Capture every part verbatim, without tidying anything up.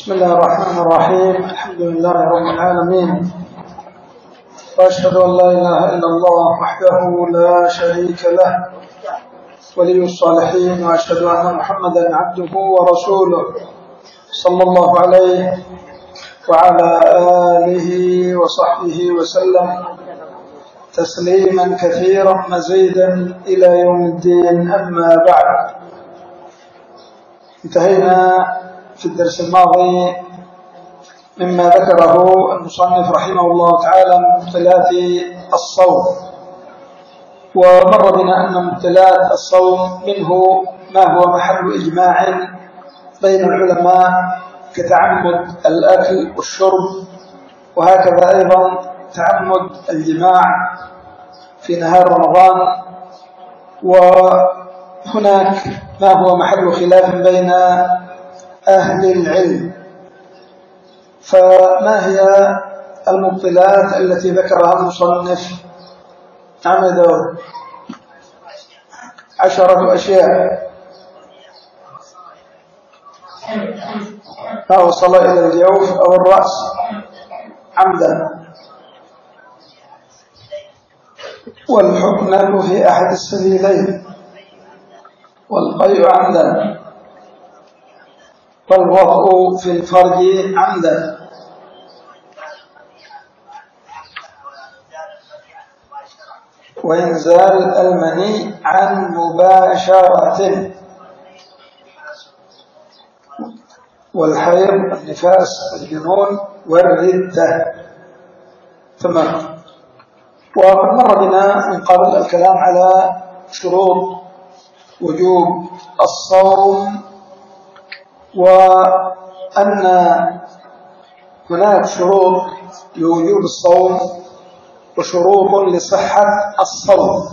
بسم الله الرحمن الرحيم. الحمد لله رب العالمين، وأشهد أن لا إله إلا الله وحده لا شريك له ولي الصالحين، وأشهد أن محمدا عبده ورسوله صلى الله عليه وعلى آله وصحبه وسلم تسليما كثيرا مزيدا إلى يوم الدين. أما بعد، انتهينا في الدرس الماضي مما ذكره المصنف رحمه الله تعالى من مبطلات الصوم، ومر بنا أن مبطلات الصوم منه ما هو محل إجماع بين العلماء كتعمد الأكل والشرب، وهكذا أيضا تعمد الجماع في نهار رمضان. وهناك ما هو محل خلاف بين أهل العلم. فما هي المبطلات التي ذكرها المصنف؟ نعم يا داود. عشرة أشياء. ما وصل إلى الجوف أو الرأس عمدا، والحكم في أحد السبيلين، والقيء عمدا، والوضع في الفرج عمدا، وإنزال المني عن مباشرة، والحيض، النفاس، الجنون، والردة. تمام. وقد مر بنا من قبل الكلام على شروط وجوب الصوم، وأن هناك شروط لوجوب الصوم وشروط لصحة الصوم.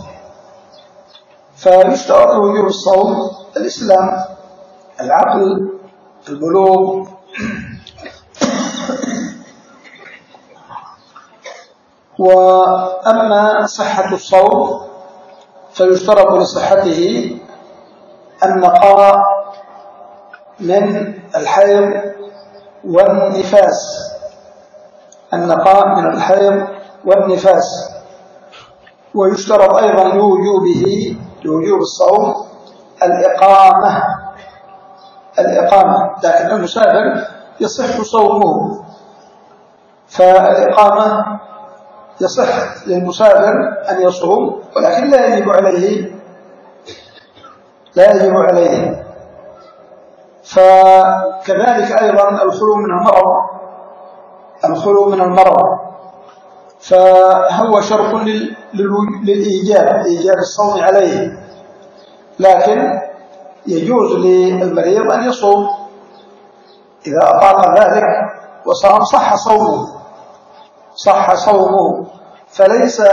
فيشترط لوجوب الصوم الإسلام، العقل، البلوغ، وأما صحة الصوم فيشترط لصحته النقاء من الحيض والنفاس، النقاء من الحيض والنفاس. ويشترط أيضا لوجوبه لوجوب الصوم الإقامة الإقامة لكن المسافر يصح صومه، فالإقامة يصح للمسافر أن يصوم، ولكن لا يجب عليه لا يجب عليه فكذلك أيضا الخلو من المرض الخلو من المرض فهو شرط للإيجاب إيجاب الصوم عليه، لكن يجوز للمريض أن يصوم إذا أطاق ذلك وصام صح صومه صح صومه فليس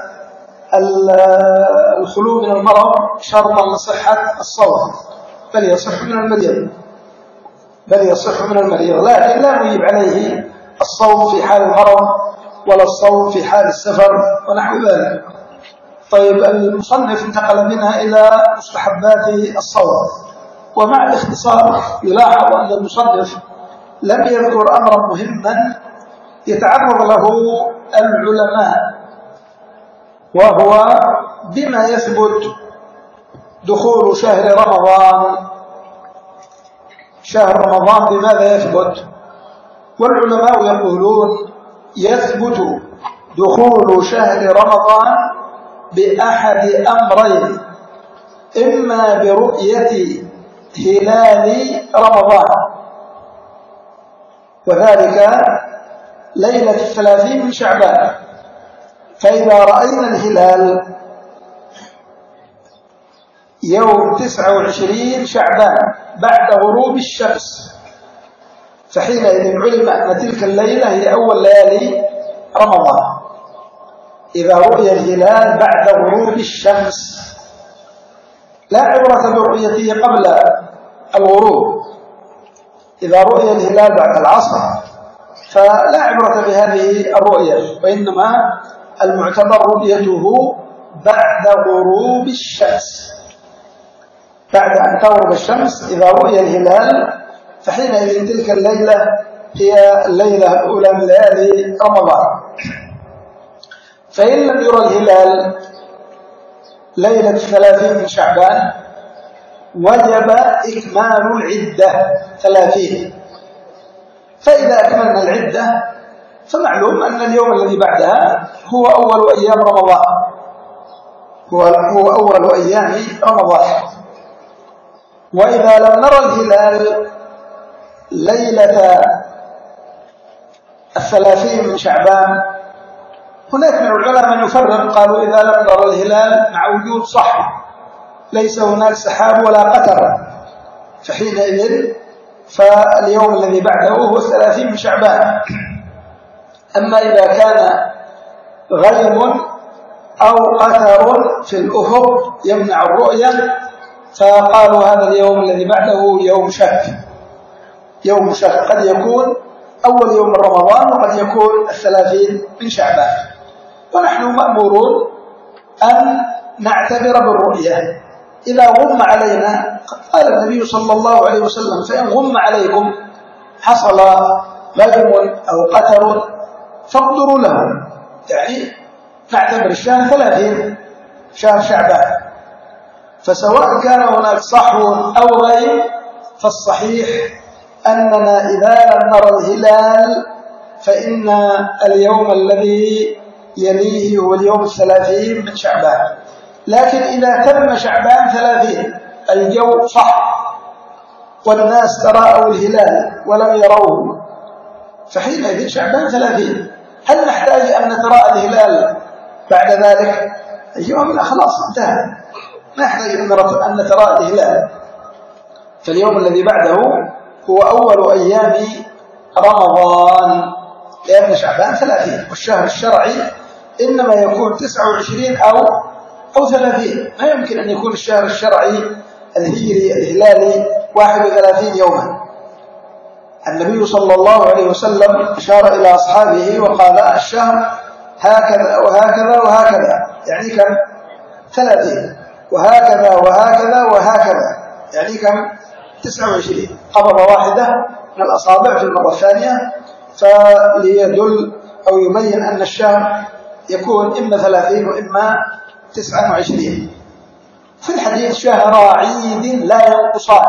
الخلو من المرض شرطا لصحة الصوم، بل يصح من المريض بل يصح من المريض لكن لا يجب عليه الصوم في حال المرض ولا الصوم في حال السفر ونحو ذلك. طيب، المصنف انتقل منها إلى مستحبات الصوم، ومع الاختصار يلاحظ أن المصنف لم يذكر أمرا مهما يتعرض له العلماء، وهو بما يثبت دخول شهر رمضان. شهر رمضان بماذا يثبت؟ والعلماء يقولون يثبت دخول شهر رمضان بأحد أمرين: إما برؤية هلال رمضان، وذلك ليلة الثلاثين من شعبان، فإذا رأينا الهلال يوم تسعة وعشرين شعبان بعد غروب الشمس، فحينئذ علم أن تلك الليلة هي أول ليالي رمضان. إذا رؤي الهلال بعد غروب الشمس، لا عبرة برؤيته قبل الغروب. إذا رؤي الهلال بعد العصر فلا عبرة بهذه الرؤية، وإنما المعتبر رؤيته بعد غروب الشمس، بعد أن تغرب الشمس إذا رؤي الهلال فحينئذ تلك الليلة هي الليلة الأولى من ليالي رمضان. فإن لم يرى الهلال ليلة الثلاثين من شعبان وجب إكمال العدة ثلاثين. فإذا أكملنا العدة فمعلوم أن اليوم الذي بعدها هو أول أيام رمضان، هو هو أول أيام رمضان. وإذا لم نرى الهلال ليلة الثلاثين من شعبان، هناك من العلماء من يفرق، قالوا إذا لم نرى الهلال مع وجود صحو ليس هناك سحاب ولا قتر، فحينئذ فاليوم الذي بعده هو الثلاثين من شعبان. أما إذا كان غيم أو قتر في الأفق يمنع الرؤية فقالوا هذا اليوم الذي بعده يوم شك، يوم شك قد يكون أول يوم من رمضان وقد يكون الثلاثين من شعبان. ونحن مأمورون أن نعتبر بالرؤية. إذا غم علينا قال النبي صلى الله عليه وسلم فإن غم عليكم حصل غيم أو قتر فاقدروا له، يعني نعتبر الشهر ثلاثين شهر شعبان. فسواء كان هناك صحو أو غيم فالصحيح أننا إذا لم نرى الهلال فإن اليوم الذي يليه هو اليوم الثلاثين من شعبان. لكن إذا تم شعبان ثلاثين الجو صح والناس تراءوا الهلال ولم يروه فحينئذ شعبان ثلاثين. هل نحتاج أن نتراءى الهلال بعد ذلك؟ اليوم لا، خلاص انتهى، ما نحتاج أن نتراءى الهلال. فاليوم الذي بعده هو أول أيام رمضان، لأن شعبان ثلاثين والشهر الشرعي إنما يكون تسعة وعشرين أو أو ثلاثين، ما يمكن أن يكون الشهر الشرعي الهجري الهلالي واحد وثلاثين يوما. النبي صلى الله عليه وسلم أشار إلى أصحابه وقال الشهر هكذا وهكذا وهكذا، يعني كم؟ ثلاثين، وهكذا وهكذا وهكذا، يعني كم؟ تسعة وعشرين. قبضة واحدة من الأصابع في المرة الثانية فليدل أو يبين أن الشهر يكون إما ثلاثين وإما تسعة وعشرين. في الحديث شهر عيد لا ينقصان،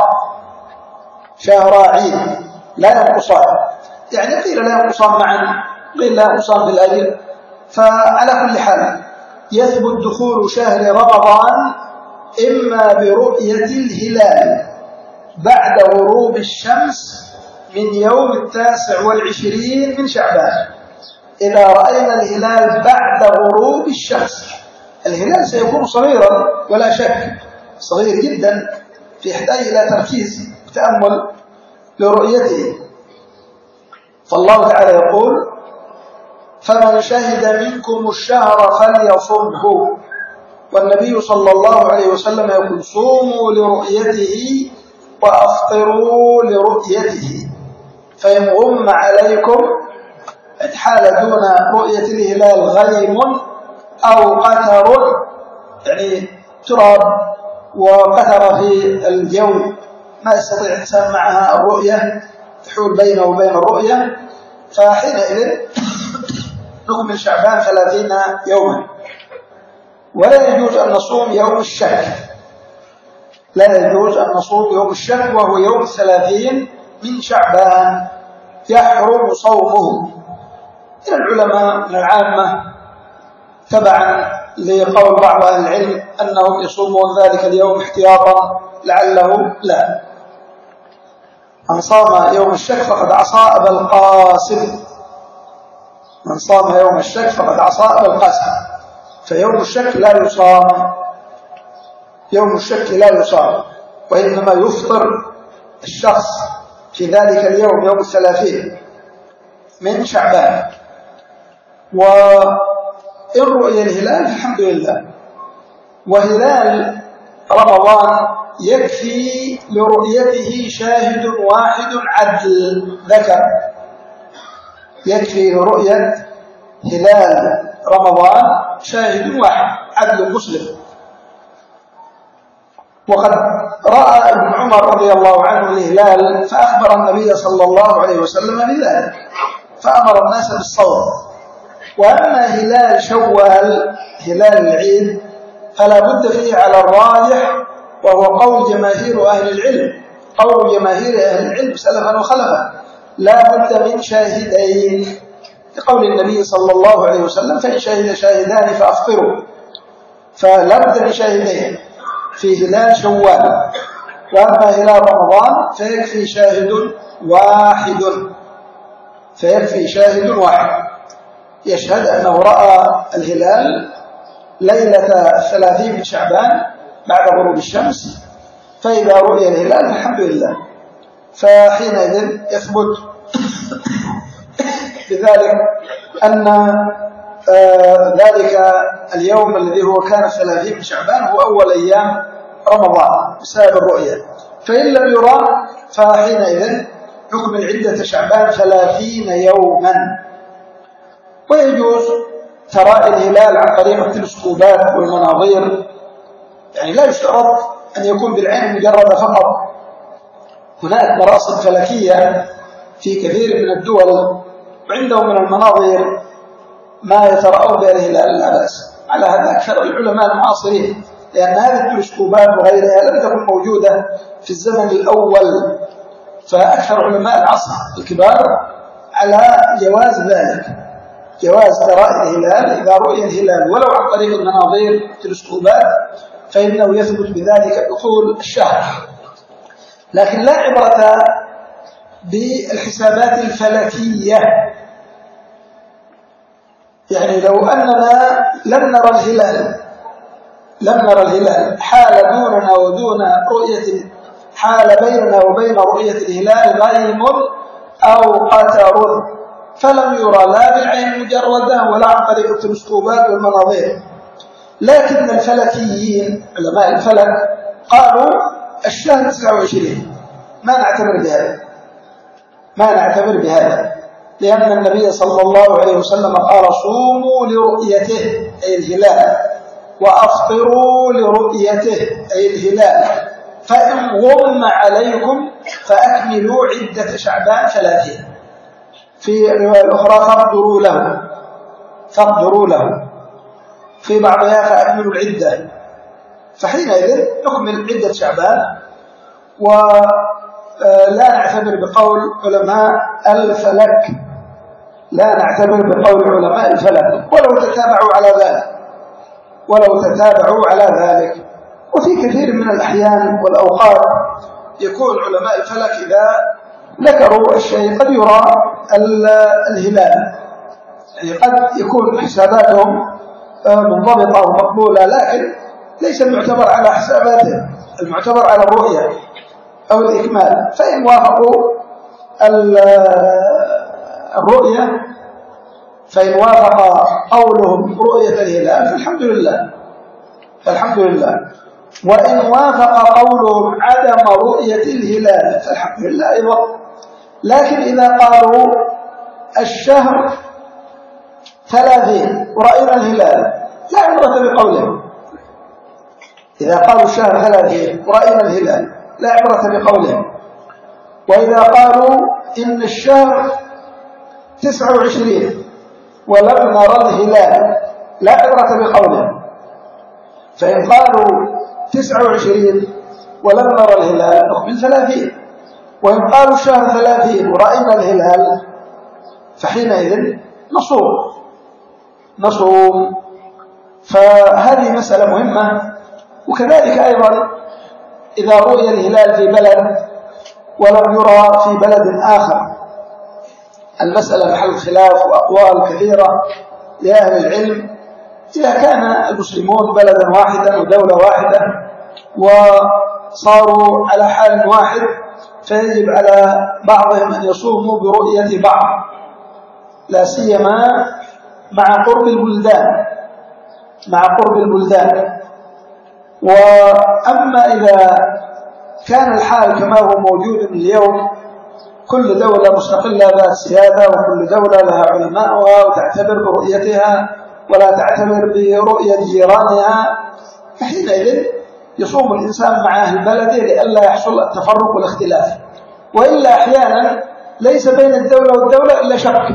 شهر عيد لا ينقصان، يعني قيل لا ينقصان معا، قيل لا ينقصان بالأجل. فعلى كل حال يثبت دخول شهر رمضان إما برؤية الهلال بعد غروب الشمس من يوم التاسع والعشرين من شعبان. إذا رأينا الهلال بعد غروب الشمس، الهلال سيكون صغيرا ولا شك، صغير جدا في يحتاج إلى تركيز وتأمل لرؤيته. فالله تعالى يقول فمن شهد منكم الشهر فليصمه، والنبي صلى الله عليه وسلم يقول صوموا لرؤيته وأفطروا لرؤيته، فإن غم عليكم حال دون رؤية الهلال غيم أو قتر، يعني تراب وقتر في الجو ما يستطيع الإنسان معها الرؤية، تحول بينه وبين الرؤية، فحينئذ نكمل شعبان ثلاثين يوما. ولا يجوز أن نصوم يوم الشك، لا يجوز أن نصوم يوم الشك وهو يوم الثلاثين من شعبان، يحرم صومه. من العلماء من العامة تبعا لقول بعض أهل العلم أنهم يصومون ذلك اليوم احتياطا لعله لا. من صام يوم الشك فقد عصى أبا القاسم، من صام يوم الشك فقد عصى أبا القاسم. فيوم الشك لا يصام، يوم الشك لا يصام، وإنما يفطر الشخص في ذلك اليوم يوم الثلاثين من شعبان. وإن رؤي الهلال فالحمد لله، وهلال رمضان يكفي لرؤيته شاهد واحد عدل ذكر، يكفي لرؤية هلال رمضان شاهد واحد عدل مسلم. وقد رأى ابن عمر رضي الله عنه الهلال فأخبر النبي صلى الله عليه وسلم بذلك فأمر الناس بالصوم. وأما هلال شوال هلال العيد فلا بد فيه على الراجح، وهو قول جماهير أهل العلم، قول جماهير أهل العلم سلفا وخلفا، لا بد من شاهدين، لقول النبي صلى الله عليه وسلم فإن شهد شاهدان فأفطروا، فلا بد من شاهدين في هلال شوال. وأما هلال رمضان فيكفي شاهد واحد، فيكفي شاهد واحد يشهد أنه رأى الهلال ليلة الثلاثين من شعبان بعد غروب الشمس، فإذا رؤي الهلال فالحمد لله، فحينئذ يثبت بذلك أن آه ذلك اليوم الذي هو كان الثلاثين من شعبان هو أول أيام رمضان بسبب الرؤية. فإن لم يرى فحينئذ حكم العدة شعبان ثلاثين يوما. ويجوز تراءي الهلال عن طريق التلسكوبات والمناظير، يعني لا يشترط أن يكون بالعين مجردة فقط. هناك مراصد فلكية في كثير من الدول وعندهم من المناظر ما يترأون بها الهلال لا بأس. على هذا أكثر العلماء المعاصرين، لأن هذه التلسكوبات وغيرها لم تكن موجودة في الزمن الأول، فأكثر علماء العصر الكبار على جواز ذلك، جواز تراءي الهلال إذا رؤي الهلال ولو عن طريق المناظير التلسكوبات، فإنه يثبت بذلك دخول الشهر. لكن لا عبرة بالحسابات الفلكية، يعني لو أننا لم نرى الهلال لم نرى الهلال حال دوننا ودون رؤية، حال بيننا وبين رؤية الهلال غيم أو قتر، فلم يرى لا بالعين مجردة ولا عن طريق التلسكوبات والمناظير. لكن الفلكيين علماء الفلك قالوا الشهر تسعة وعشرين، ما نعتبر بهذا ما نعتبر بهذا لأن النبي صلى الله عليه وسلم قال صوموا لرؤيته أي الهلال، وأفطروا لرؤيته أي الهلال، فإن غم عليكم فأكملوا عدة شعبان ثلاثين. في الرواية الأخرى فاقدروا له فاقدروا له في بعضها فأكملوا العدة. فحينئذ نكمل عدة شعبان، ولا نعتبر بقول علماء الفلك لا نعتبر بقول علماء الفلك ولو تتابعوا على ذلك ولو تتابعوا على ذلك. وفي كثير من الأحيان والأوقات يكون علماء الفلك إذا ذكروا الشيء قد يرى الهلال، يعني قد يكون حساباتهم منضبطة ومقبولة، لكن ليس المعتبر على حساباته، المعتبر على الرؤية أو الإكمال. فإن وافقوا الرؤية فإن وافق قولهم رؤية الهلال فالحمد لله فالحمد لله وإن وافق قولهم عدم رؤية الهلال فالحمد لله أيضا. لكن إذا قالوا الشهر ثلاثين ورأينا الهلال لا عبرة بقولهم. إذا قالوا الشهر ثلاثين ورأينا الهلال لا عبرة بقولهم. وإذا قالوا إن الشهر تسعة وعشرين ولم نرى الهلال لا عبرة بقولهم. فإن قالوا تسعة وعشرين ولم نرى الهلال نقبل ثلاثين. وإن قالوا الشهر ثلاثين ورأينا الهلال فحينئذ نصوم نصوم فهذه مسألة مهمة. وكذلك أيضا إذا رؤي الهلال في بلد ولم يرى في بلد آخر، المسألة محل خلاف وأقوال كثيرة لأهل العلم. إذا كان المسلمون بلدا واحدا ودولة واحدة وصاروا على حال واحد فيجب على بعضهم أن يصوموا برؤية بعض، لا سيما مع قرب البلدان مع قرب البلدان. وأما إذا كان الحال كما هو موجود اليوم، كل دولة مستقلة ذات سيادة وكل دولة لها علماءها وتعتبر برؤيتها ولا تعتبر برؤية جيرانها، فحينئذ يصوم الإنسان مع أهل بلده لئلا يحصل التفرق والاختلاف، وإلا أحيانا ليس بين الدولة والدولة إلا شبك،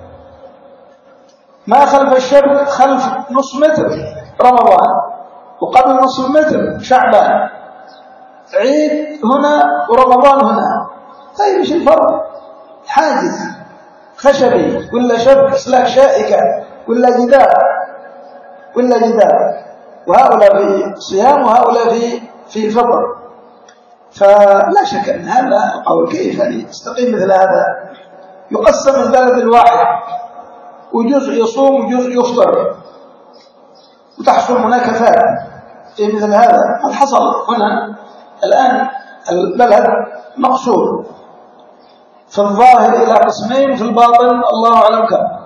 ما خلف الشبك خلف نص متر رمضان، وقبل نصف متر شعبان، عيد هنا ورمضان هنا. طيب ايش الفرق؟ حاجز خشبي ولا شبك سلاك شائكة ولا جدار ولا جدار، وهؤلاء في صيام وهؤلاء في في فطر. فلا شك أن هذا القول كيف يعني يستقيم مثل هذا؟ يقسم البلد الواحد وجزء يصوم وجزء يفطر وتحصل مناكفات في مثل هذا. قد حصل هنا الآن البلد مقسوم في الظاهر إلى قسمين، في الباطن الله أعلم كم.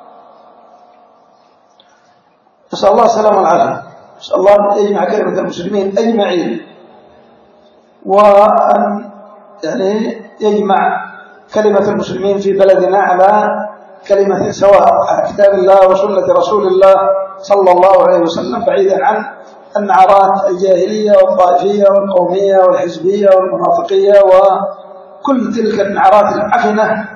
نسأل الله السلامة والعافية، نسأل الله أن يجمع كلمة المسلمين أجمعين، وأن يعني يجمع كلمة المسلمين في بلدنا على كلمة سواء، على كتاب الله وسنة رسول الله صلى الله عليه وسلم، بعيدا عن النعرات الجاهلية والطائفية والقومية والحزبية والمنافقية وكل تلك النعرات العفنة،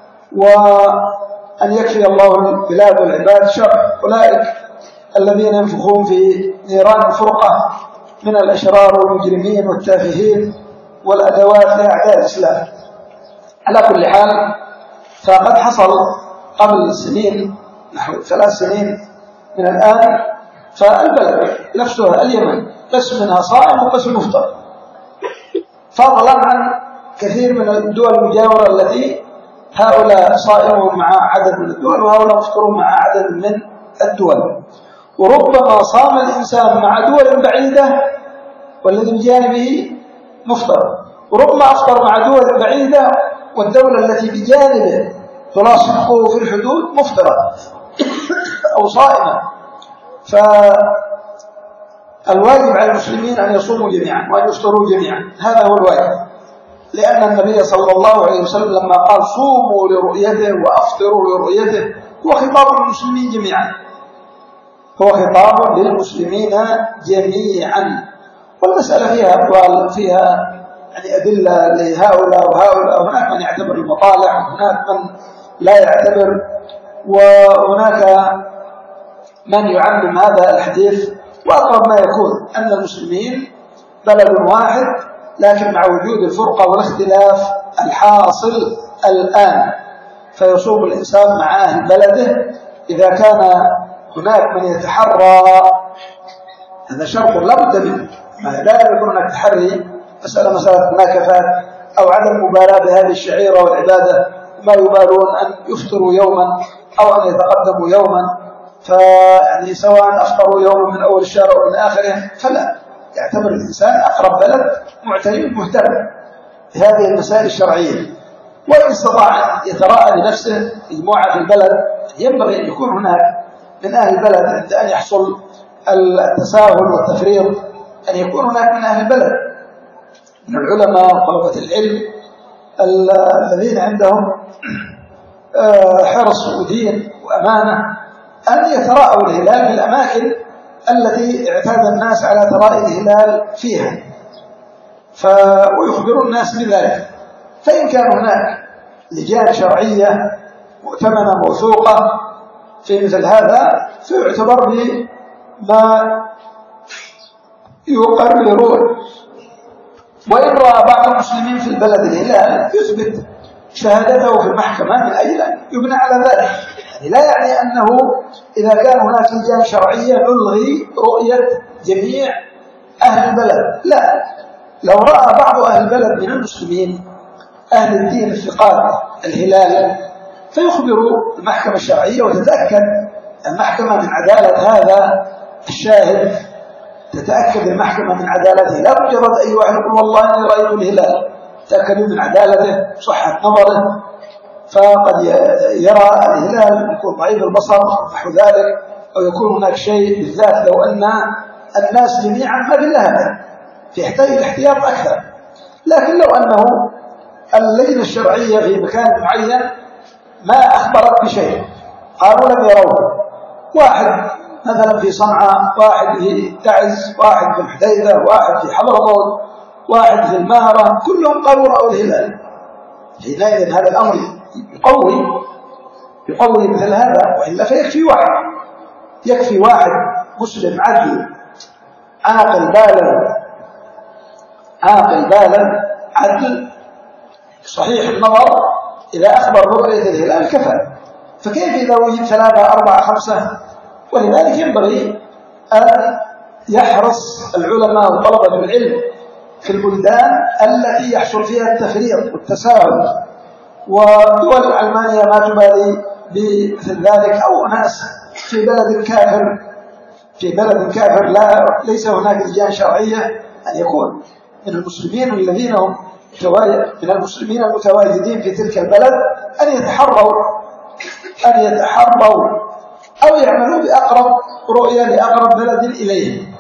وأن يكفي الله البلاد والعباد شر أولئك الذين ينفخون في نيران الفرقة من الأشرار والمجرمين والتافهين والأدوات لأعداء الإسلام. على كل حال، فقد حصل قبل سنين نحو ثلاث سنين من الآن، فالبلد نفسها اليمن قسم منها صائم وقسم مفطر، فضلا عن كثير من الدول المجاورة التي هؤلاء صائمون مع عدد من الدول وهؤلاء مفطرون مع عدد من الدول. وربما صام الإنسان مع دول بعيدة والذي بجانبه مفطر، وربما أفطر مع دول بعيدة والدولة التي بجانبه تلاصقه في الحدود مفطرة أو صائمة. فالواجب على المسلمين أن يصوموا جميعا وأن يفطروا جميعا، هذا هو الواجب، لأن النبي صلى الله عليه وسلم لما قال صوموا لرؤيته وأفطروا لرؤيته هو خطاب للمسلمين جميعا، هو خطاب للمسلمين جميعا. والمسألة فيها أقوال، فيها يعني أدلة لهؤلاء وهؤلاء، هناك من يعتبر المطالع وهناك من لا يعتبر، وهناك من يعمم هذا الحديث. وأقرب ما يكون أن المسلمين بلد واحد، لكن مع وجود الفرقة والاختلاف الحاصل الآن، فيصوم الإنسان مع أهل بلده إذا كان هناك من يتحرى، هذا شرط لا بد منه، لا يكون هناك تحري مسألة مسألة مناكفات أو عدم مبالاة بهذه الشعيرة والعبادة، ما يبالون أن يفطروا يوما أو أن يتقدموا يوما، فيعني سواء أفطروا يوما من أول الشهر أو من آخره، فلا، يعتبر الإنسان أقرب بلد معتني مهتم بهذه المسائل الشرعية. وإن استطاع أن يتراءى لنفسه مجموعة في البلد، ينبغي أن يكون هناك من أهل البلد عند أن يحصل التساهل والتفريط، أن يكون هناك من أهل البلد من العلماء وطلبة العلم الذين عندهم حرص ودين وأمانة، أن يتراءوا الهلال في الأماكن التي اعتاد الناس على تراءي الهلال فيها، ويخبروا الناس بذلك. فإن كان هناك لجان شرعية مؤتمنة موثوقة في مثل هذا، فيعتبر بما يقررون. وإن رأى بعض المسلمين في البلد الهلال يثبت شهادته في المحكمة من أجل أن يبنى على ذلك، يعني لا يعني أنه إذا كان هناك لجان شرعية نلغي رؤية جميع أهل البلد، لا، لو رأى بعض أهل البلد من المسلمين أهل الدين الثقات الهلال فيخبروا المحكمة الشرعية، وتتأكد المحكمة من عدالة هذا الشاهد، تتأكد المحكمة من عدالته، لا مجرد أي واحد يقول والله أنا رأيت الهلال، تأكدوا من عدالته صحة نظره. فقد يرى الهلال يكون ضعيف البصر نحو ذلك، أو يكون هناك شيء بالذات لو أن الناس جميعا ما بالله هذا فيحتاج الاحتياط أكثر. لكن لو أنه اللجنة الشرعية في مكان معين ما أخبرت بشيء، قالوا لم يروه، واحد مثلا في صنعاء، واحد في تعز، واحد في الحديدة، واحد في حضرموت، واحد في المهرة، كلهم قالوا رأوا الهلال. حينئذ هذا الأمر يقوي يقوي مثل هذا، وإلا فيكفي واحد يكفي واحد مسلم عدل عاقل بالغ عاقل بالغ عدل صحيح النظر، إذا أخبر برؤية الهلال كفى. فكيف إذا وجد ثلاثة أربعة خمسة؟ ولذلك ينبغي أن يحرص العلماء وطلبة العلم في البلدان التي يحصل فيها التفريط والتساهل، ودول ألمانيا ما تبالي بمثل ذلك، أو ناس في بلد كافر في بلد كافر لا ليس هناك لجان شرعية، أن يكون من المسلمين الذين هم من المسلمين المتواجدين في تلك البلد أن يتحروا أن يتحروا أو يعملوا بأقرب رؤية لأقرب بلد إليهم.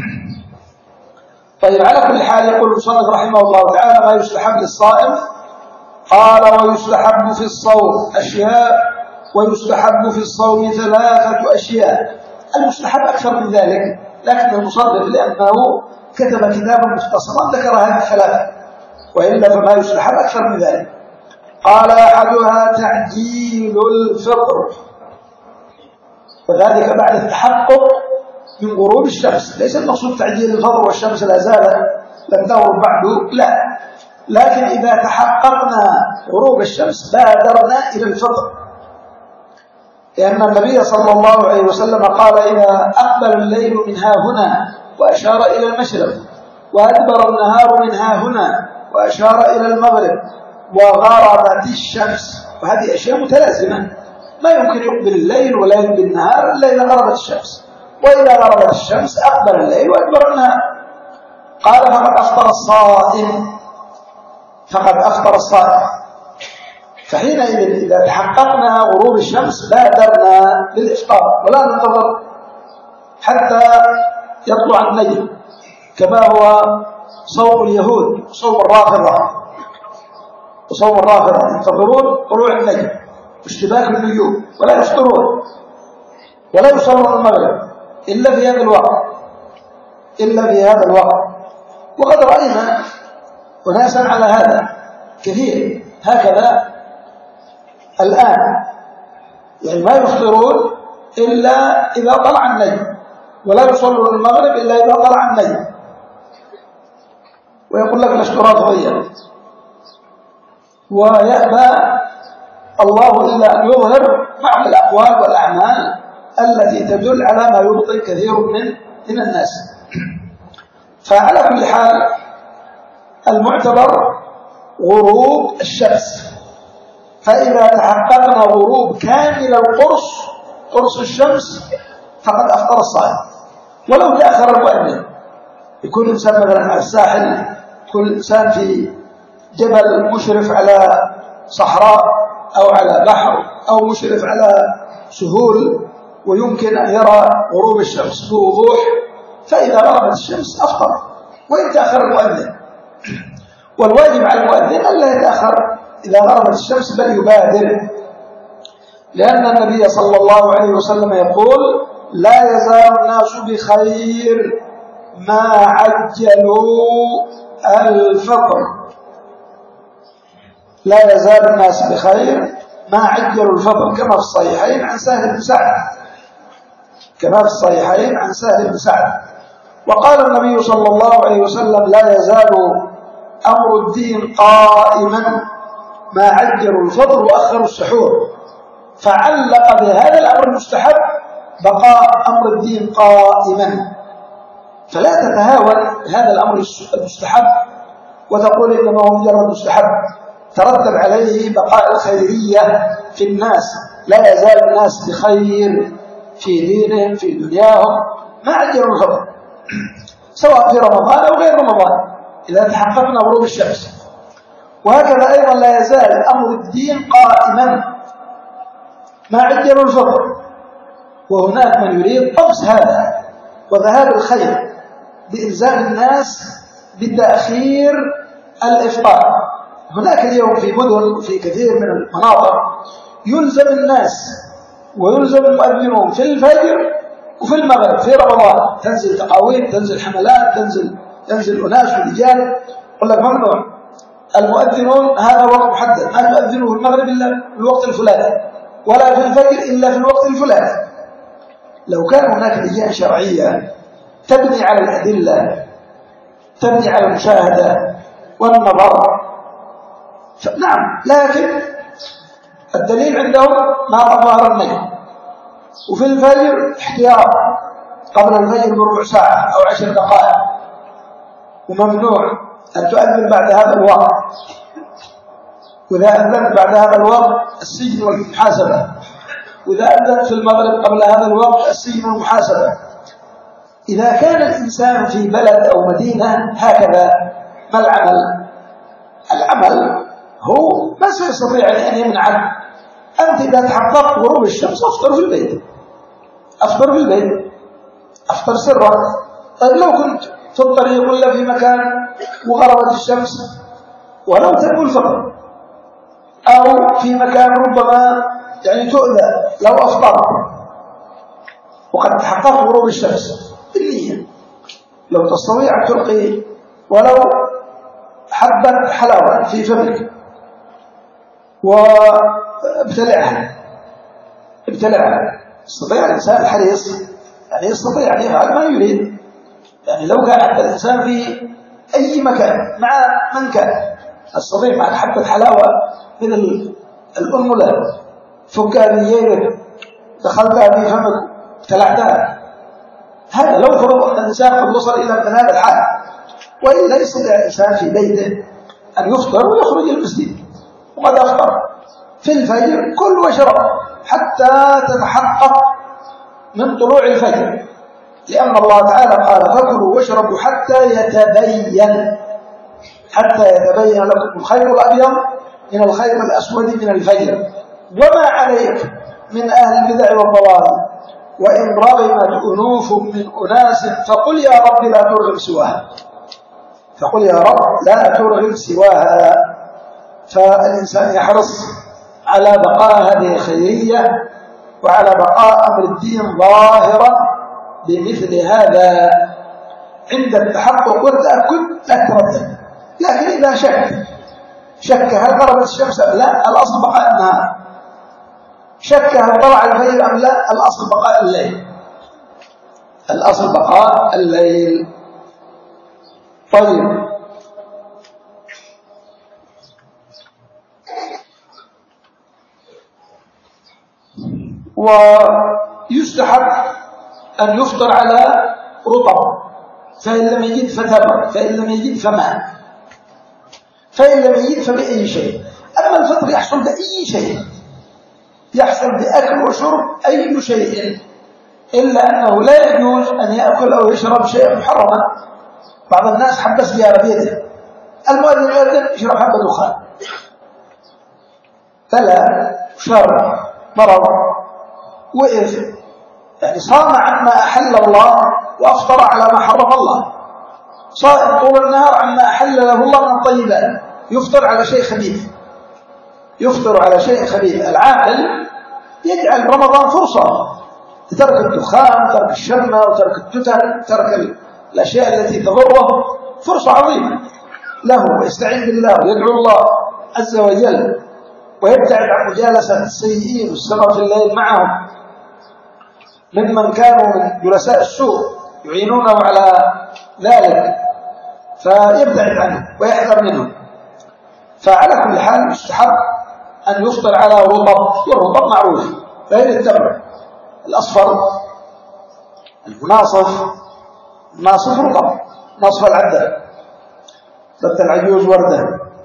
طيب، على كل حال يقول المصنف رحمه الله تعالى: ما يستحب للصائم؟ قال: ويستحب في الصوم أشياء، ويستحب في الصوم ثلاثة أشياء. المستحب أكثر من ذلك، لكن المصنف لأنه كتب كتابا مختصرا ذكر هذه الثلاثة، وإلا فما يستحب أكثر من ذلك. قال: أحدها تعجيل الفطر، وذلك بعد التحقق من غروب الشمس. ليس المقصود تعجيل الفطر والشمس لا زالت لم تغرب بعد، لا، لكن إذا تحققنا غروب الشمس بادرنا إلى الفطر، لأن النبي صلى الله عليه وسلم قال: إذا أقبل الليل من ها هنا وأشار إلى المشرق، وأدبر النهار من ها هنا وأشار إلى المغرب، وغربت الشمس. وهذه أشياء متلازمة، ما يمكن يقبل الليل ولا يقبل النهار إلا إذا غربت الشمس، وإذا غربت الشمس أقبل الليل وأدبر النهار. قال: فقد أفطر الصائم فقد أفطر الصائم فحينئذ إذا تحققنا غروب الشمس بادرنا للإفطار، ولا ننتظر حتى يطلع النجم، كما هو صوم اليهود وصوم الرافضة وصوم الرافضة ينتظرون طلوع النجم واشتباك النجوم، ولا يفطرون ولا يصلون المغرب إلا في هذا الوقت إلا في هذا الوقت وقد رأينا أناسا على هذا كثير هكذا الآن، يعني ما يفطرون إلا إذا طلع النجم، ولا يصلون المغرب إلا إذا طلع النجم، ويقول لك لست رافضيا، ويأبى الله إلا أن يظهر معه الأقوال والأعمال التي تدل على ما يبطل كثير من من الناس. فعلى كل حال المعتبر غروب الشمس، فإذا تحققنا غروب كامل القرص قرص الشمس فقد أفطر الصائم. ولو تأخر المؤذن، يكون إنسان مثلا على الساحل، كل إنسان في جبل مشرف على صحراء أو على بحر أو مشرف على سهول، ويمكن أن يرى غروب الشمس بوضوح، فإذا غربت الشمس أفطر وإن تأخر المؤذن. والواجب على المؤذن ألا يتأخر إذا غربت الشمس بل يبادر، لأن النبي صلى الله عليه وسلم يقول: لا يزال الناس بخير ما عجلوا الفطر. لا يزال الناس بخير ما عجلوا الفطر، كما في الصحيحين عن سهل بن سعد كما في الصحيحين عن سهل بن سعد. وقال النبي صلى الله عليه وسلم: لا يزال أمر الدين قائما ما عجلوا الفطر وأخروا السحور، فعلق بهذا الأمر المستحب بقاء أمر الدين قائما. فلا تتهاون هذا الأمر المستحب وتقول إنما هو مجرد مستحب، ترتب عليه بقاء الخيرية في الناس. لا يزال الناس بخير في دينهم في دنياهم ما عجلوا الفطر، سواء في رمضان أو غير رمضان إذا تحققنا غروب الشمس. وهكذا أيضا لا يزال أمر الدين قائما ما عجلوا الفطر. وهناك من يريد طمس هذا وذهاب الخير بإلزام الناس بتأخير الإفطار. هناك اليوم في مدن وفي كثير من المناطق يلزم الناس ويلزم المؤذنون في الفجر وفي المغرب في رمضان تنزل تقاويم، تنزل حملات، تنزل تنزل أناس ورجال يقول لك ممنوع المؤذنون هذا وقت محدد، ما تؤذنوا في المغرب إلا في الوقت الفلاني ولا في الفجر إلا في الوقت الفلاني. لو كان هناك لجان شرعية تبني على الأدلة، تبني على المشاهدة والنظر، نعم، لكن الدليل عندهم ما ظهر النجم، وفي الفجر احتياط قبل الفجر بربع ساعة أو عشر دقائق، وممنوع أن تؤذن بعد هذا الوقت، وإذا أذنت بعد هذا الوقت السجن والمحاسبة، وإذا أذنت في المغرب قبل هذا الوقت السجن والمحاسبة. إذا كان الإنسان في بلد أو مدينة هكذا ما العمل؟ العمل هو ما سيستطيع أن يمنعك. أنت إذا تحققت غروب الشمس أفطر في البيت، أفطر في البيت، أفطر سرا. طيب لو كنت في الطريق ولا في مكان وغربت الشمس ولم تكن الفطر، أو في مكان ربما يعني تؤذى لو أفطر وقد تحققت غروب الشمس بالنية، لو تستطيع أن تلقي ولو حبة حلاوة في فمك وابتلعها ابتلعها يستطيع الإنسان الحريص يعني يستطيع أن يفعل ما يريد. يعني لو كان حتى الإنسان في أي مكان مع من كان يستطيع مع حبة حلاوة من الأنملة فكها بيدك دخلتها في فمك ابتلعتها. هذا لو فرض أن الإنسان قد وصل إلى من هذا الحال، وإلا يستطيع الإنسان في بيته أن يفطر ويخرج المسجد وقد أفطر في الفجر كل وشرب حتى تتحقق من طلوع الفجر، لأن الله تعالى قال فكلوا واشربوا حتى يتبين حتى يتبين لكم الخير الأبيض من الخير الأسود من الفجر. وما عليك من أهل البدع والضلال وإن رغمت أنوف من أناس فقل يا رب لا ترغم سواها، فقل يا رب لا ترغم سواها. فالإنسان يحرص على بقاء هذه الخيرية وعلى بقاء أمر الدين ظاهرا بمثل هذا عند التحقق والتأكد لا تردد. لكن إذا شك شك هل غربت الشمس أم لا، الأصل بقاء النهار. شك هل طلع الفجر أم لا، الأصل بقاء الليل، الأصل بقاء الليل. طيب، ويستحب أن يفطر على رطب، فإن لم يجد فتمر، فإن لم يجد فماء، فإن لم يجد فبأي شيء. أما الفطر يحصل بأي شيء، يحصل بأكل وشرب أي شيء، إلا أنه لا يجوز أن يأكل أو يشرب شيئا محرما. بعض الناس حبس بها بيده، المؤذن يؤذن يشرب حبة دخان، فلا شر مرض وإثم، يعني صام عما أحل الله وأفطر على ما حرم الله. صائم طول النهار عما أحل له الله من الطيبات، يفطر على شيء خبيث، يفطر على شيء خبيث. العاقل يجعل رمضان فرصة لترك الدخان، ترك الشمة، وترك التتر، ترك الأشياء التي تضره، فرصة عظيمة له، ويستعين بالله ويدعو الله عز وجل، ويبتعد عن مجالسة السيئين والسهر في الليل معهم ممن كانوا من جلساء السوء يعينونه على ذلك، فيبتعد عنه ويحذر منه. فعلى كل حال يستحب أن يفطر على رطب، والرطب معروف غير التمر الأصفر المناصف، ناصف رطب، نصف العدة، ضد العجوز وردة.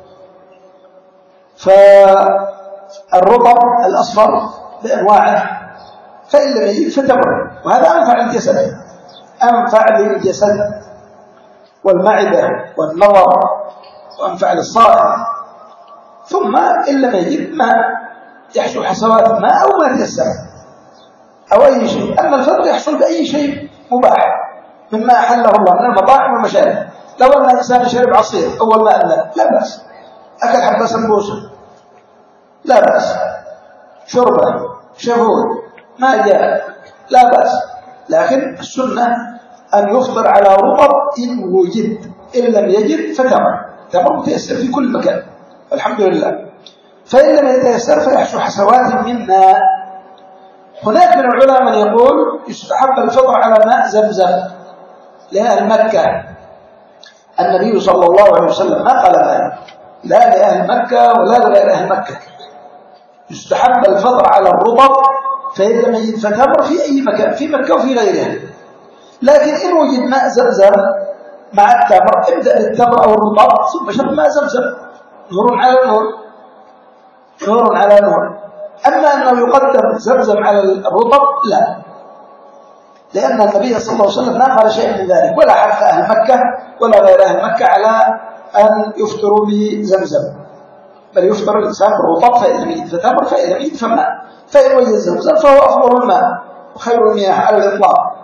فالرطب الأصفر بأنواعه، فإن لم يجد فتمر، وهذا أنفع للجسد، أنفع للجسد والمعدة والنظر، وأنفع للصائم. ثم إن لم يجد ماء يحصل حسوات ماء أو ما تيسر أو أي شيء. أما الفطر يحصل بأي شيء مباح مما أحله الله من المطاعم والمشارب. لو أن الإنسان شرب عصير أول ما أذن لا بأس، أكل حبة سمبوسة لا بأس، شربة شهود ما جاء لا بأس، لكن السنة أن يفطر على رطب إن وجد، إن لم يجد فتمر، تمر متيسر في كل مكان الحمد لله. فإن لم يتيسر فيحشو حسوات من ماء. هناك من العلماء من يقول يستحب الفطر على ماء زمزم لأهل مكة. النبي صلى الله عليه وسلم ما قال ذلك لا لأهل مكة ولا لغير أهل مكة. يستحب الفطر على الرطب فإن لم يجد فتمر في أي مكان في مكة وفي غيرها. لكن إن وجد ماء زمزم مع التمر ابدأ بالتمر أو الرطب ثم شرب ماء زمزم، نور على نور، نور على نور. أما أنه يقدم زمزم على الرطب لا، لأن النبي صلى الله عليه وسلم ما قال شيء من ذلك، ولا حث أهل مكة ولا غير أهل مكة على أن يفطروا بزمزم، بل يفطر الإنسان بالرطب فإن لم يجد فتمر فإن لم يجد فماء، فإن وجد زمزم فهو أفضل الماء وخير المياه على الإطلاق.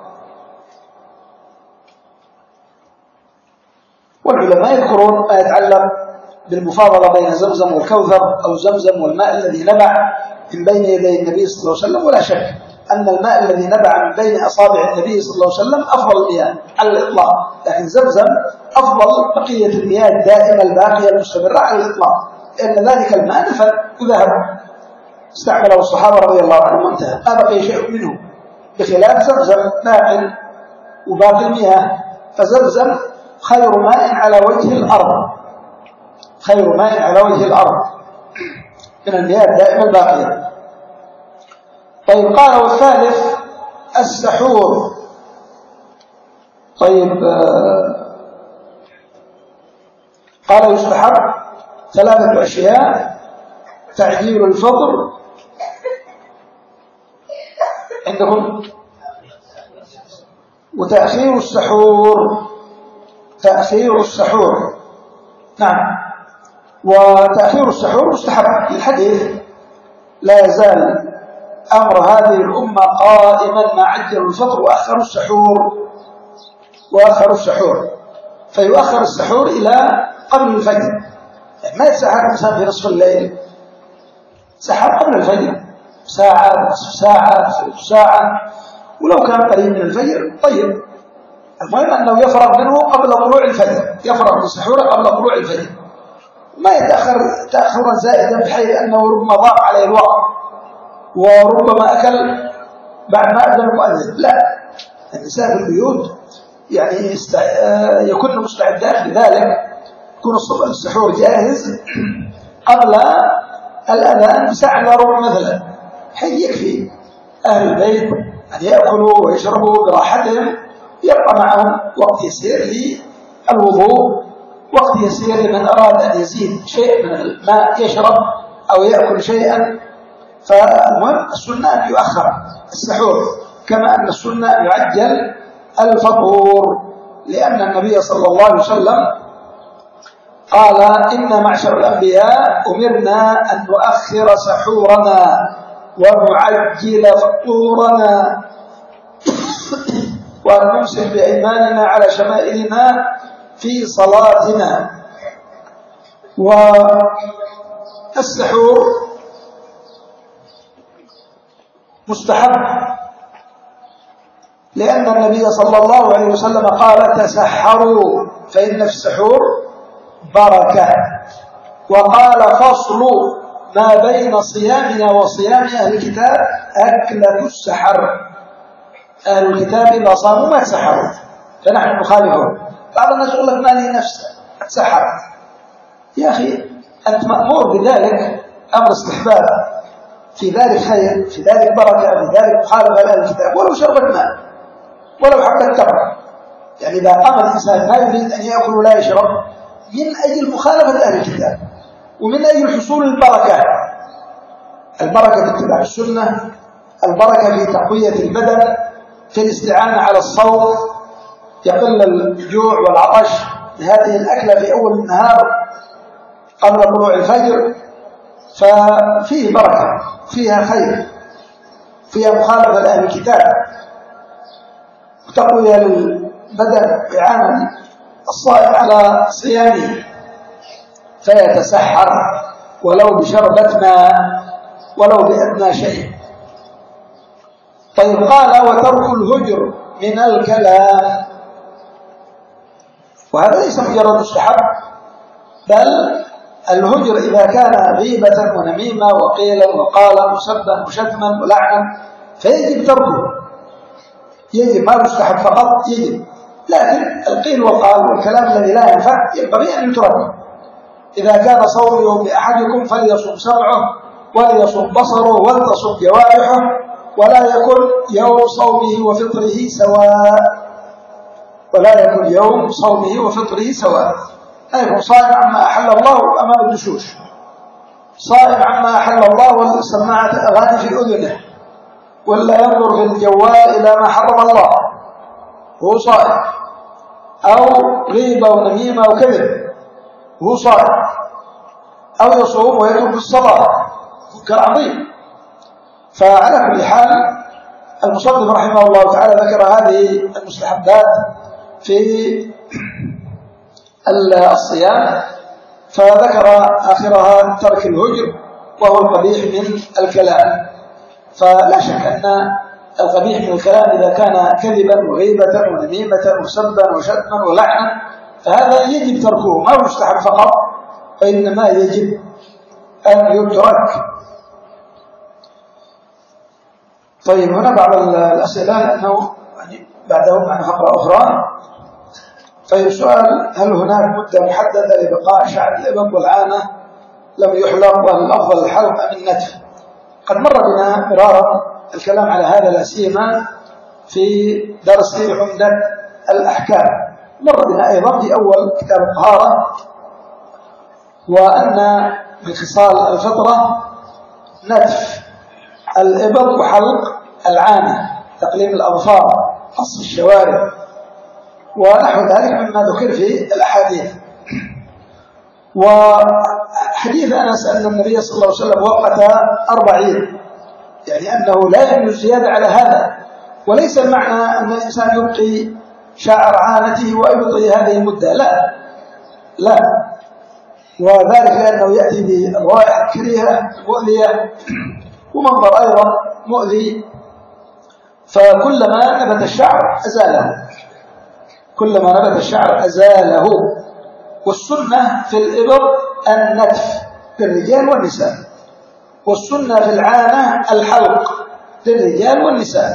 والعلماء يذكرون ما يتعلق بالمفاضلة بين زمزم والكوثر أو زمزم والماء الذي نبع من بين يدي النبي صلى الله عليه وسلم. ولا شك أن الماء الذي نبع من بين أصابع النبي صلى الله عليه وسلم أفضل المياه على الإطلاق، لكن زمزم أفضل بقية المياه الدائمة الباقية المستمرة على الإطلاق، لأن ذلك الماء نفد وذهب استعمله الصحابة رضي الله عنهم وانتهى، ما بقي شيء منه، بخلاف زمزم باق وباقي المياه. فزمزم خير ماء على وجه الأرض، خير ماء على وجه الأرض من المياه الدائمة الباقية. طيب قال والثالث السحور. طيب قال يستحب ثلاثة أشياء: تعجيل الفطر عندكم، وتأخير السحور، تأخير السحور نعم، وتأخير السحور مستحب الحديث لا يزال أمر هذه الأمة قائما ما عجلوا الفطر وأخروا السحور، وأخروا السحور، فيؤخر السحور إلى قبل الفجر، يعني ما يتسحر الإنسان في نصف الليل، سحر قبل الفجر ساعة نصف ساعة ثلث ساعة، ولو كان قريب من الفجر طيب، المهم أنه يفرغ منه قبل طلوع الفجر، يفرغ من السحور قبل طلوع الفجر، ما يتأخر تأخرا زائدا بحيث أنه ربما ضاق عليه الوقت وربما أكل بعد ما أذن المؤذن. لا، النساء في البيوت يعني يستع... يكون مستعدات لذلك، يكون السحور جاهز قبل الأذان بساعة إلا ربع مثلا، حيث يكفي أهل البيت أن يأكلوا ويشربوا براحتهم، يبقى معهم وقت يسير للوضوء، وقت يسير لمن أراد أن يزيد شيء من الماء يشرب أو يأكل شيئا. فالمهم السنة أن يؤخر السحور، كما أن السنة أن يعجل الفطور، لأن النبي صلى الله عليه وسلم قال: إن معشر الأنبياء أمرنا أن نؤخر سحورنا ونعجل فطورنا وأن نمسك بأيماننا على شمائلنا في صلاتنا. والسحور مستحب، لأن النبي صلى الله عليه وسلم قال: تسحروا فإن في السحور بركة. وقال: فصل ما بين صيامنا وصيام أهل الكتاب أكلة السحر. أهل الكتاب إذا صاموا ما تسحروا، فنحن نخالفهم. بعض الناس يقول لك ما لي نفس أتسحر، يا أخي أنت مأمور بذلك، أمر استحباب، في ذلك خير، في ذلك بركة، في ذلك مخالفة لأهل الكتاب، ولو شربت ماء ولو حبة تمر. يعني إذا قام الإنسان ما يريد أن يأكل ولا يشرب من أجل مخالفة أهل الكتاب ومن أجل حصول البركة، البركة في اتباع السنة، البركة في تقوية البدن، في الاستعانة على الصوم، يقل الجوع والعطش بهذه الأكلة في أول النهار قبل طلوع الفجر، ففيه بركة، فيها خير، فيها مخالفة لأهل الكتاب، وتقوية للبدن وإعانة الصائم على صيامه، فيتسحر ولو بشربة ماء ولو بأدنى شيء. طيب قال وترك الهجر من الكلام، وهذا ليس مجرد مستحب، بل الهجر إذا كان غيبة ونميمة وقيلا وقالا وسبا وشتما ولعنا فيجب تركه، يجب، ما مستحب فقط، يجب. لكن القيل والقال والكلام الذي لا ينفع ينبغي أن يترك. إذا كان صوم يوم أحدكم فليصم سمعه وليصم بصره ولتصم جوارحه ولا يكن يوم صومه وفطره سواء، ولا يكن يوم صومه وفطره سواء. لا يكون صائم عما أحل الله أمام الدشوش، صائم عما أحل الله والسماعة أغاني في أذنه، ولا ينظر في الجوال إلى ما حرم الله وهو صائم، أو غيبة ونميمة وكذب وهو صائم، أو يصوم ويترك الصلاة، منكر عظيم. فعلى كل حال المصنف رحمه الله تعالى ذكر هذه المستحبات في الصيام، فذكر آخرها ترك الهجر وهو القبيح من الكلام. فلا شك أن القبيح من الكلام إذا كان كذبا وغيبة ونميمة وسبا وشتما ولعنا فهذا يجب تركه، ما هو مستحب فقط، وإنما يجب أن يترك. طيب هنا بعض الأسئلة لأنه يعني بعدهم عن فقرة أخرى. طيب السؤال: هل هناك مدة محددة لبقاء شعر الإبط والعانة لم يحلق، وهل الأفضل الحلق أم النتف؟ قد مر بنا مرارا الكلام على هذا لا سيما في درس عمدة الأحكام، مر بنا أيضا في أول كتاب الطهارة، وأن من خصال الفطرة نتف الإبط وحلق العانة، تقليم الأظفار، قص الشوارب ونحو ذلك مما ذكر في الأحاديث. وحديث أنس أن النبي صلى الله عليه وسلم وقت أربعين، يعني أنه لا يجوز زيادة على هذا، وليس المعنى أن الإنسان يبقي شعر عانته ويبقي هذه المدة، لا لا، وذلك لأنه يأتي بالروائح الكريهة مؤذية ومنظر أيضا مؤذي، فكلما نبت الشعر أزاله، كلما نبت الشعر أزاله. والسنة في الإبط النتف للرجال والنساء، والسنة في العانة الحلق للرجال والنساء.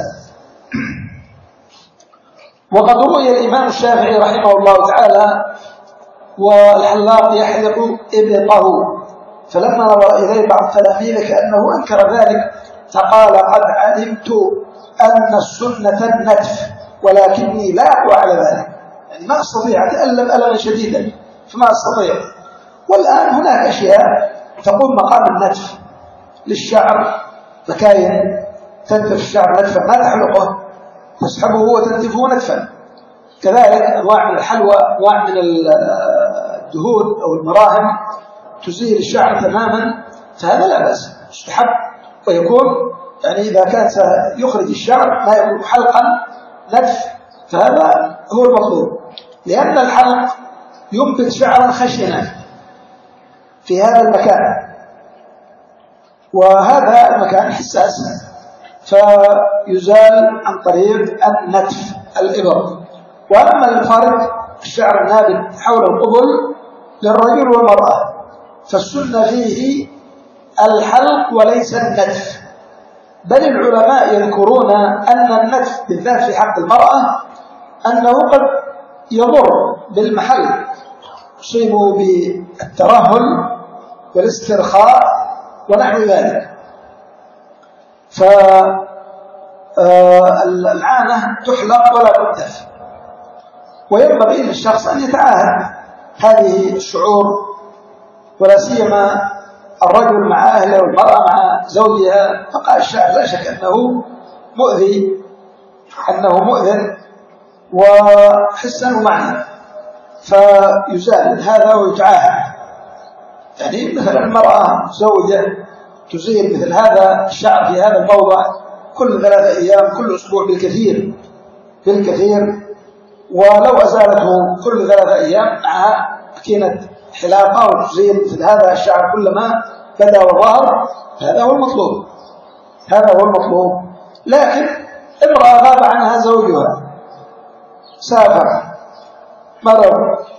وقد روي الإمام الشافعي رحمه الله تعالى والحلاق يحلق إبطه، فلما نظر إليه بعض تلاميذه كأنه أنكر ذلك فقال: قد علمت أن السنة النتف ولكني لا أقوى على ذلك، يعني ما أستطيع، أتألم ألما شديدا فما أستطيع. والآن هناك أشياء تقوم مقام النتف للشعر، مكاين تنتف الشعر نتفا، ما تحلقه، تسحبه وتنتفه نتفا. كذلك أنواع من الحلوى، أنواع من الدهون أو المراهم تزيل الشعر تماما، فهذا لا بأس، يستحب ويكون يعني إذا كان سيخرج الشعر ما يكون حلقا نتف فهذا هو المطلوب، لأن الحلق ينبت شعرا خشنا في هذا المكان، وهذا المكان حساس فيزال عن طريق النتف الإبط. وأما الفرق الشعر النابت حول القبل للرجل والمرأة فالسنة فيه الحلق وليس النتف، بل العلماء يذكرون أن النتف بالذات في حق المرأة أنه قد يضر بالمحل، يصيبوا بالترهل والاسترخاء ونحو ذلك. فالعانة تحلق ولا تنتف، وينبغي للشخص أن يتعاهد هذه الشعور، ولا سيما الرجل مع أهله والمرأة مع زوجها. بقاء الشعر لا شك أنه مؤذي، أنه مؤذن وحسا ومعنى، فيزال هذا ويتعاهد. يعني مثلا المرأة زوجة تزيل مثل هذا الشعر في هذا الموضع كل ثلاثة أيام، كل أسبوع بالكثير بالكثير، ولو أزالته كل ثلاثة أيام مع ماكينة حلاقة وتزيل مثل هذا الشعر كلما بدا وظهر، هذا هو المطلوب، هذا هو المطلوب. لكن امرأة غاب عنها زوجها، سافر، مرض،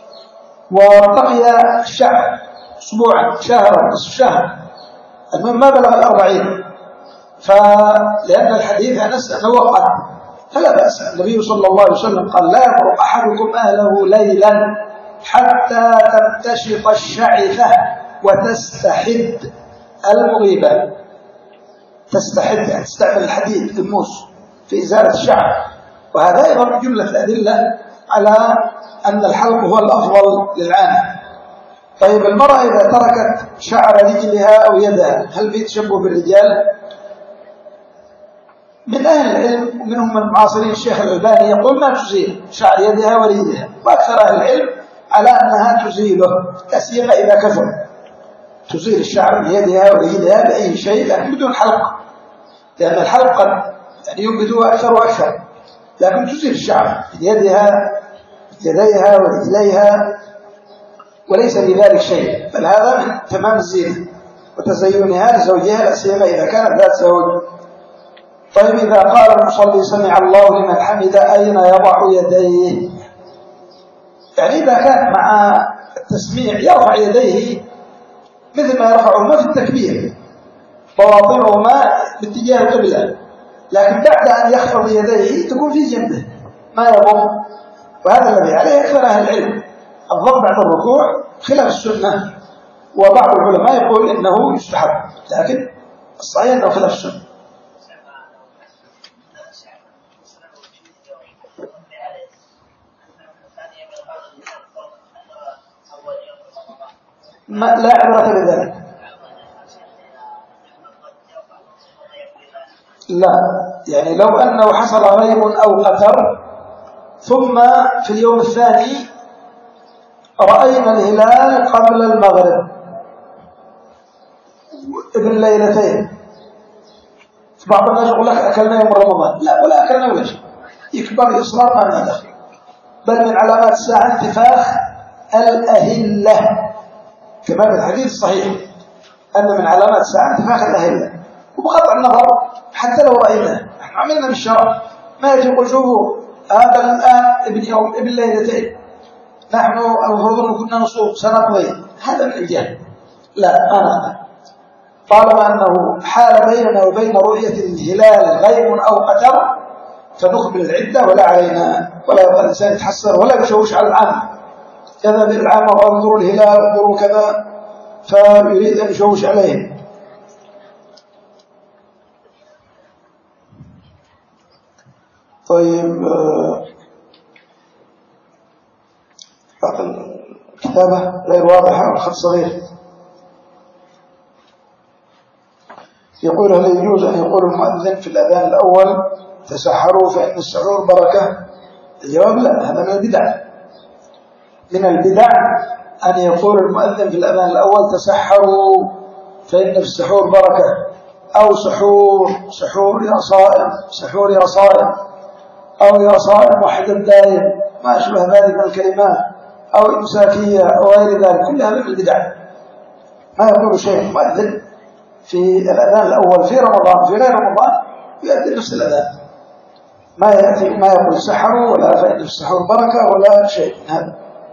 وبقي الشعر أسبوعا، شهرا، نصف شهر، المهم ما بلغ الأربعين، فلأن الحديث أنس أنه وقت، فلا بأس. النبي صلى الله عليه وسلم قال: لا يفرق أحدكم أهله ليلا حتى تمتشط الشعثة وتستحد المغيبة. تستحد يعني تستعمل الحديد الموس في إزالة الشعر، وهذا أيضا جملة أدلة على أن الحلق هو الأفضل للعانة. طيب المرأة إذا تركت شعر رجلها أو يدها هل في تشبه بالرجال؟ من أهل العلم ومنهم من المعاصرين الشيخ الألباني يقول ما تزيل شعر يدها ورجلها، وأكثر أهل العلم على أنها تزيله، لا سيما إذا كثر، تزيل الشعر من يدها ورجلها بأي شيء لكن بدون حلق، لأن الحلق قد يعني ينبته أكثر وأكثر، لكن تزيل الشعر من يدها يديها ورجليها وليس لذلك شيء، بل هذا من تمام الزينة وتزينها لزوجها، لا سيما إذا كانت ذات زوج. طيب إذا قال المصلي سمع الله لمن حمد أين يضع يديه؟ يعني إذا كان مع التسميع يرفع يديه مثل ما يرفعهما في التكبير، بواطنهما باتجاه القبلة، لكن بعد أن يخفض يديه تكون في جنبه ما يضم، وهذا الذي عليه أكثر أهل العلم، الضم بعد الركوع خلاف السنة، وبعض العلماء يقول إنه يستحب، لكن الصحيح أنه خلاف السنة. ما لا عبرة بذلك، لا، يعني لو أنه حصل غيم أو قتر ثم في اليوم الثاني رأينا الهلال قبل المغرب ابن ليلتين، بعض الناس يقول لك أكلنا يوم رمضان، لا ولا أكلنا ولا شيء، يكبر إصرار ما لنا دخل، بل من علامات الساعة انتفاخ الأهلة كما في الحديث الصحيح أن من علامات الساعة انتفاخ الأهلة، وبقطع النظر حتى لو رأيناه نحن عملنا بالشرع، ما يجي يقول شوفوا هذا الآن ابن يوم ابن ليلتين نحن المفروض أن كنا نصوم سنقضي، هذا من الجهل، لا ما نقضي، طالما أنه حال بيننا وبين رؤية الهلال غيم أو قتر فنقبل العدة ولا علينا، ولا يبقى الإنسان يتحسر ولا يشوش على العام، كذا بالعام وانظروا الهلال انظروا كذا، فيريد أن يشوش عليهم. طيب الكتابة غير واضحة والخط صغير. يقول: هل يجوز أن يقول المؤذن في الأذان الأول تسحروا فإن السحور بركة؟ الجواب: لا، هذا من البدع، من البدع أن يقول المؤذن في الأذان الأول تسحروا فإن في السحور بركة، أو سحور سحور يا صائم، سحور يا صائم، أو يا صائم وحد الدائم، ما أشبه ذلك من الكلمات، أو إمساكية أو غير ذلك، كلها من البدع. ما يقول شيء المؤذن في الأذان الأول في رمضان في غير رمضان يؤذن نفس الأذان، ما يأتي ما يقول سحروا ولا فإن في السحور بركة ولا شيء هذا.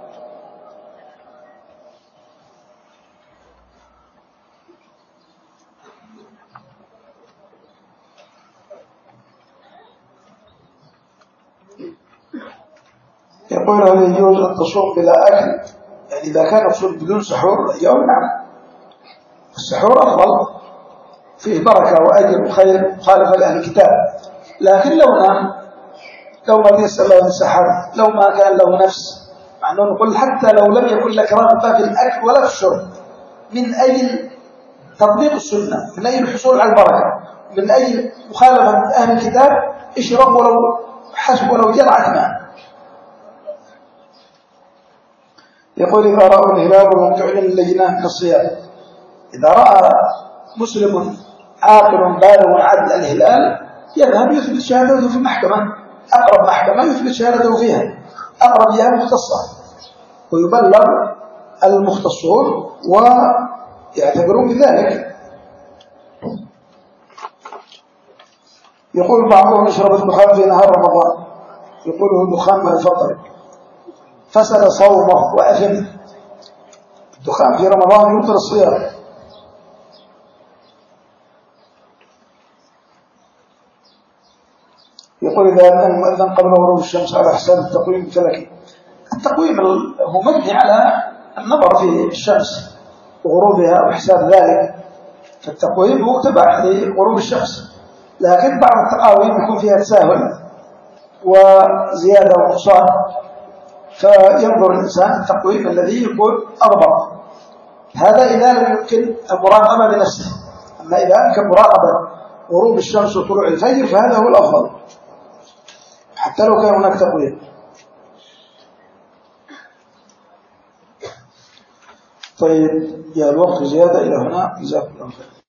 يقول: هل يجوز أن تصوم بلا أكل؟ يعني إذا كان الصوم بدون سحور الجواب نعم، السحور أفضل فيه بركة وأجر وخير مخالفة لأهل الكتاب، لكن لو نام لو ما تيسر له السحر، لو ما كان له نفس، مع أنه نقول حتى لو لم يكن لك رغبة في الأكل ولا في الشرب، من أجل تطبيق السنة، من أجل الحصول على البركة، من أجل مخالفة أهل الكتاب، اشرب ولو حسب ولو جرعة ماء. يقول: إذا رأوا الهلال ولم تعلن اللجنة كالصيام، إذا رأى مسلم عاقل بالغ عدل الهلال يذهب يثبت شهادته في المحكمة، أقرب محكمة يثبت شهادته فيها، أقرب جهة مختصة، ويبلغ المختصون ويعتبرون بذلك. يقول بعضهم يشرب الدخان في نهار رمضان، يقوله دخان ما يفطر، فسد صومه وأثم. الدخان في رمضان يبطل الصيام. يقول إذا أذن مؤذن قبل غروب الشمس على حساب التقويم الفلكي. التقويم هو مبني على النظر في الشمس وغروبها وحساب ذلك، فالتقويم هو تبع لغروب الشمس، لكن بعض التقاويم يكون فيها تساهل وزيادة ونقصان، فينظر الإنسان التقويم الذي يكون أضبط. هذا إذا لم يمكن المراقبة بنفسه. أما إذا أمكن مراقبة غروب الشمس وطلوع الفجر فهذا هو الأفضل حتى لو كان هناك تقويم. طيب يا الوقت زيادة إلى هنا، جزاكم الله خير.